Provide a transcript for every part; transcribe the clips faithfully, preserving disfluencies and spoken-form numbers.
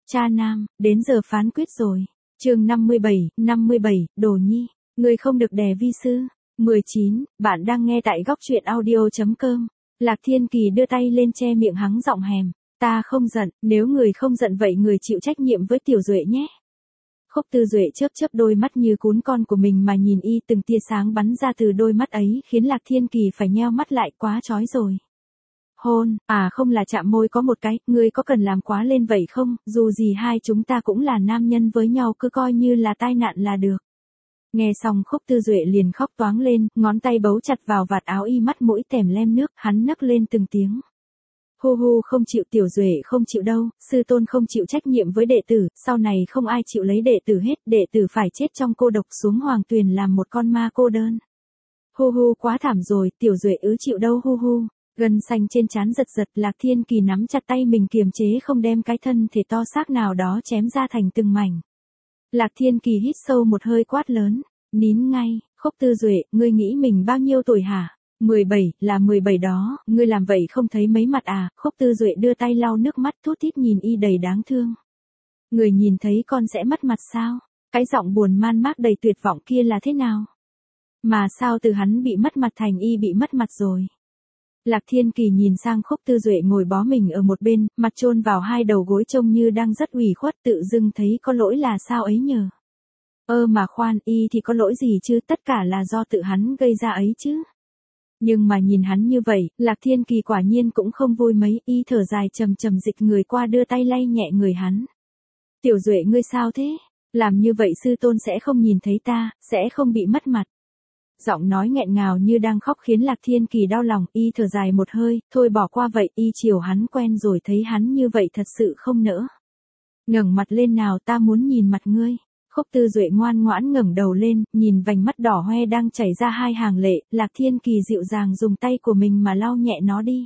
Cha nam, đến giờ phán quyết rồi. Chương năm mươi bảy, năm mươi bảy, Đồ Nhi, ngươi không được đè vi sư. mười chín, bạn đang nghe tại góc truyện audio chấm com. Lạc Thiên Kỳ đưa tay lên che miệng hắng giọng hèm, ta không giận, nếu người không giận vậy người chịu trách nhiệm với Tiểu Duệ nhé. Khúc Tư Duệ chớp chớp đôi mắt như cún con của mình mà nhìn y, từng tia sáng bắn ra từ đôi mắt ấy khiến Lạc Thiên Kỳ phải nheo mắt lại, quá chói rồi. Hôn, à không là chạm môi có một cái, ngươi có cần làm quá lên vậy không, dù gì hai chúng ta cũng là nam nhân với nhau, cứ coi như là tai nạn là được. Nghe xong Khúc Tư Duệ liền khóc toáng lên, ngón tay bấu chặt vào vạt áo y, mắt mũi tèm lem nước, hắn nấc lên từng tiếng. Hu hu, không chịu, Tiểu Duệ không chịu đâu, sư tôn không chịu trách nhiệm với đệ tử, sau này không ai chịu lấy đệ tử hết, đệ tử phải chết trong cô độc xuống hoàng tuyền làm một con ma cô đơn. Hu hu, quá thảm rồi, Tiểu Duệ ứ chịu đâu hu hu. Gân xanh trên trán giật giật, Lạc Thiên Kỳ nắm chặt tay mình kiềm chế không đem cái thân thể to xác nào đó chém ra thành từng mảnh. Lạc Thiên Kỳ hít sâu một hơi quát lớn, nín ngay. Khúc Tư Duệ, ngươi nghĩ mình bao nhiêu tuổi hả? mười bảy, là mười bảy đó, ngươi làm vậy không thấy mấy mặt à? Khúc Tư Duệ đưa tay lau nước mắt thút thít nhìn y đầy đáng thương. Người nhìn thấy con sẽ mất mặt sao? Cái giọng buồn man mác đầy tuyệt vọng kia là thế nào? Mà sao từ hắn bị mất mặt thành y bị mất mặt rồi? Lạc Thiên Kỳ nhìn sang Khúc Tư Duệ ngồi bó mình ở một bên, mặt chôn vào hai đầu gối trông như đang rất ủy khuất, tự dưng thấy có lỗi là sao ấy nhờ. Ơ mà khoan, y thì có lỗi gì chứ, tất cả là do tự hắn gây ra ấy chứ. Nhưng mà nhìn hắn như vậy, Lạc Thiên Kỳ quả nhiên cũng không vui mấy, y thở dài trầm trầm dịch người qua đưa tay lay nhẹ người hắn. Tiểu Duệ ngươi sao thế? Làm như vậy sư tôn sẽ không nhìn thấy ta, sẽ không bị mất mặt. Giọng nói nghẹn ngào như đang khóc khiến Lạc Thiên Kỳ đau lòng, y thở dài một hơi, thôi bỏ qua vậy, y chiều hắn quen rồi, thấy hắn như vậy thật sự không nỡ. Ngẩng mặt lên nào, ta muốn nhìn mặt ngươi. Khúc Tư Duệ ngoan ngoãn ngẩng đầu lên, nhìn vành mắt đỏ hoe đang chảy ra hai hàng lệ, Lạc Thiên Kỳ dịu dàng dùng tay của mình mà lau nhẹ nó đi.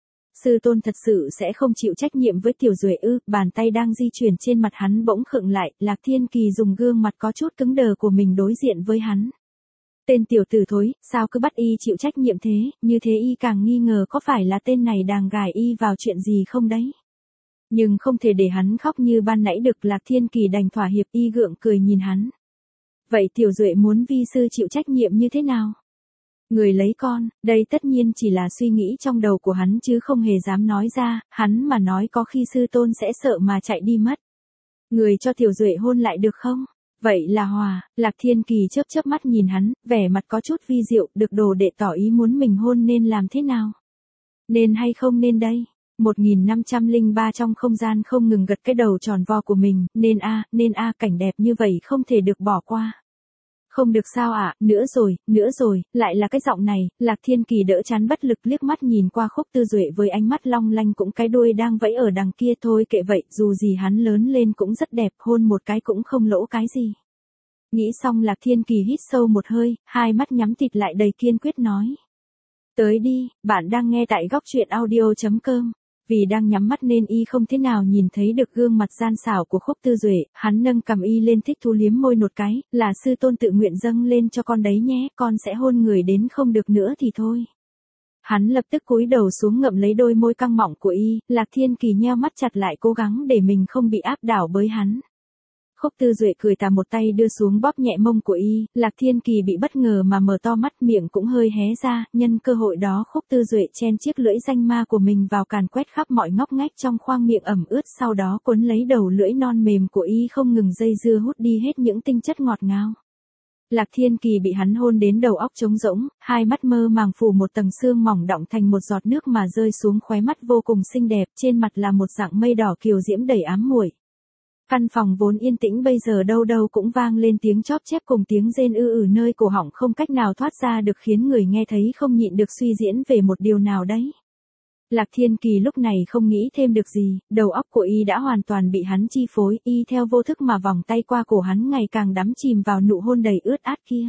Sư tôn thật sự sẽ không chịu trách nhiệm với Tiểu Duệ ư? Bàn tay đang di chuyển trên mặt hắn bỗng khựng lại, Lạc Thiên Kỳ dùng gương mặt có chút cứng đờ của mình đối diện với hắn. Tên tiểu tử thối, sao cứ bắt y chịu trách nhiệm thế, như thế y càng nghi ngờ có phải là tên này đang gài y vào chuyện gì không đấy. Nhưng không thể để hắn khóc như ban nãy được, Lạc Thiên Kỳ đành thỏa hiệp, y gượng cười nhìn hắn. Vậy Tiểu Duệ muốn vi sư chịu trách nhiệm như thế nào? Người lấy con, đây tất nhiên chỉ là suy nghĩ trong đầu của hắn chứ không hề dám nói ra, hắn mà nói có khi sư tôn sẽ sợ mà chạy đi mất. Người cho Tiểu Duệ hôn lại được không? Vậy là hòa. Lạc Thiên Kỳ chớp chớp mắt nhìn hắn, vẻ mặt có chút vi diệu, được đồ đệ tỏ ý muốn mình hôn nên làm thế nào? Nên hay không nên đây? một nghìn năm trăm lẻ ba trong không gian không ngừng gật cái đầu tròn vo của mình, nên a, nên a, cảnh đẹp như vậy không thể được bỏ qua. Không được sao ạ, à? nữa rồi, nữa rồi, lại là cái giọng này. Lạc Thiên Kỳ đỡ chán bất lực liếc mắt nhìn qua Khúc Tư Duệ với ánh mắt long lanh, cũng cái đuôi đang vẫy ở đằng kia, thôi kệ vậy, dù gì hắn lớn lên cũng rất đẹp, hôn một cái cũng không lỗ cái gì. Nghĩ xong Lạc Thiên Kỳ hít sâu một hơi, hai mắt nhắm tịt lại đầy kiên quyết nói. Tới đi, bạn đang nghe tại góc truyện audio chấm com. Vì đang nhắm mắt nên y không thế nào nhìn thấy được gương mặt gian xảo của Khúc Tư Duệ, hắn nâng cằm y lên thích thú liếm môi một cái, là sư tôn tự nguyện dâng lên cho con đấy nhé, con sẽ hôn người đến không được nữa thì thôi. Hắn lập tức cúi đầu xuống ngậm lấy đôi môi căng mọng của y, Lạc Thiên Kỳ nheo mắt chặt lại cố gắng để mình không bị áp đảo bởi hắn. Khúc Tư Duệ cười tà một tay đưa xuống bóp nhẹ mông của y, Lạc Thiên Kỳ bị bất ngờ mà mở to mắt, miệng cũng hơi hé ra, nhân cơ hội đó Khúc Tư Duệ chen chiếc lưỡi danh ma của mình vào càn quét khắp mọi ngóc ngách trong khoang miệng ẩm ướt, sau đó cuốn lấy đầu lưỡi non mềm của y không ngừng dây dưa hút đi hết những tinh chất ngọt ngào. Lạc Thiên Kỳ bị hắn hôn đến đầu óc trống rỗng, hai mắt mơ màng phủ một tầng sương mỏng đọng thành một giọt nước mà rơi xuống khóe mắt vô cùng xinh đẹp, trên mặt là một dạng mây đỏ kiều diễm đầy ám muội. Căn phòng vốn yên tĩnh bây giờ đâu đâu cũng vang lên tiếng chóp chép cùng tiếng rên ư ử nơi cổ họng không cách nào thoát ra được, khiến người nghe thấy không nhịn được suy diễn về một điều nào đấy. Lạc Thiên Kỳ lúc này không nghĩ thêm được gì, đầu óc của y đã hoàn toàn bị hắn chi phối, y theo vô thức mà vòng tay qua cổ hắn ngày càng đắm chìm vào nụ hôn đầy ướt át kia.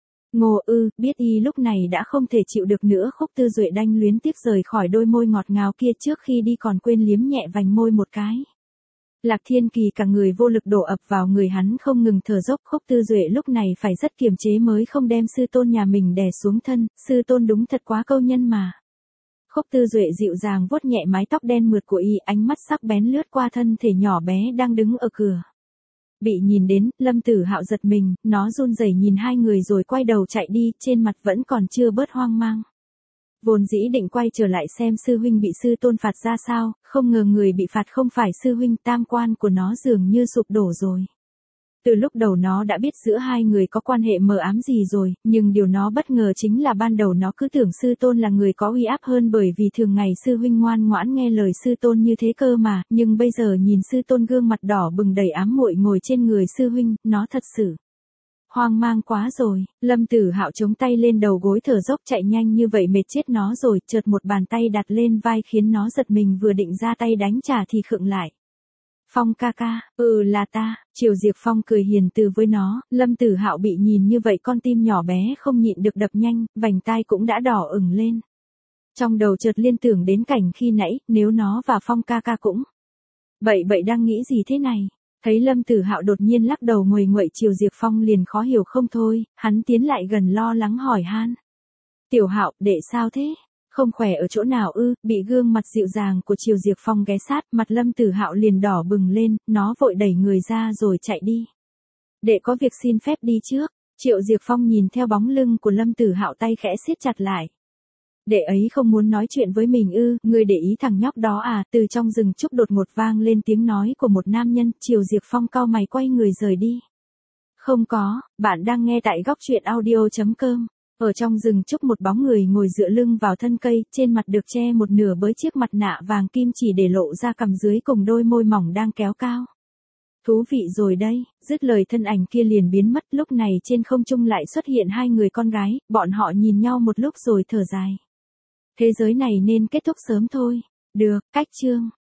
Ngô ư, biết y lúc này đã không thể chịu được nữa, Khúc Tư Duệ đanh luyến tiếc rời khỏi đôi môi ngọt ngào kia, trước khi đi còn quên liếm nhẹ vành môi một cái. Lạc Thiên Kỳ cả người vô lực đổ ập vào người hắn không ngừng thở dốc, Khúc Tư Duệ lúc này phải rất kiềm chế mới không đem sư tôn nhà mình đè xuống thân, sư tôn đúng thật quá câu nhân mà. Khúc Tư Duệ dịu dàng vuốt nhẹ mái tóc đen mượt của y, ánh mắt sắc bén lướt qua thân thể nhỏ bé đang đứng ở cửa. Bị nhìn đến, Lâm Tử Hạo giật mình, nó run rẩy nhìn hai người rồi quay đầu chạy đi, trên mặt vẫn còn chưa bớt hoang mang. Vốn dĩ định quay trở lại xem sư huynh bị sư tôn phạt ra sao, không ngờ người bị phạt không phải sư huynh, tam quan của nó dường như sụp đổ rồi. Từ lúc đầu nó đã biết giữa hai người có quan hệ mờ ám gì rồi, nhưng điều nó bất ngờ chính là ban đầu nó cứ tưởng sư tôn là người có uy áp hơn bởi vì thường ngày sư huynh ngoan ngoãn nghe lời sư tôn như thế cơ mà, nhưng bây giờ nhìn sư tôn gương mặt đỏ bừng đầy ám muội ngồi trên người sư huynh, nó thật sự hoang mang quá rồi. Lâm Tử Hạo chống tay lên đầu gối thở dốc, chạy nhanh như vậy mệt chết nó rồi, chợt một bàn tay đặt lên vai khiến nó giật mình, vừa định ra tay đánh trả thì khựng lại. Phong ca ca, ừ là ta. Triều Diệp Phong cười hiền từ với nó. Lâm Tử Hạo bị nhìn như vậy con tim nhỏ bé không nhịn được đập nhanh, vành tai cũng đã đỏ ửng lên. Trong đầu chợt liên tưởng đến cảnh khi nãy, nếu nó và Phong ca ca cũng bậy bậy đang nghĩ gì thế này. Thấy Lâm Tử Hạo đột nhiên lắc đầu nguầy nguậy, Triều Diệp Phong liền khó hiểu không thôi, hắn tiến lại gần lo lắng hỏi han. Tiểu Hạo, đệ sao thế? Không khỏe ở chỗ nào ư? Bị gương mặt dịu dàng của Triều Diệp Phong ghé sát, mặt Lâm Tử Hạo liền đỏ bừng lên, nó vội đẩy người ra rồi chạy đi. Đệ có việc xin phép đi trước. Triệu Diệp Phong nhìn theo bóng lưng của Lâm Tử Hạo, tay khẽ siết chặt lại. Đệ ấy không muốn nói chuyện với mình ư? Ngươi để ý thằng nhóc đó à? Từ trong rừng trúc đột ngột vang lên tiếng nói của một nam nhân. Triều Diệp Phong cau mày quay người rời đi. Không có, bạn đang nghe tại góc truyện audio chấm com. Ở trong rừng trúc một bóng người ngồi dựa lưng vào thân cây, trên mặt được che một nửa với chiếc mặt nạ vàng kim chỉ để lộ ra cằm dưới cùng đôi môi mỏng đang kéo cao. Thú vị rồi đây, dứt lời thân ảnh kia liền biến mất, lúc này trên không trung lại xuất hiện hai người con gái, bọn họ nhìn nhau một lúc rồi thở dài. Thế giới này nên kết thúc sớm thôi. Được, cách chương.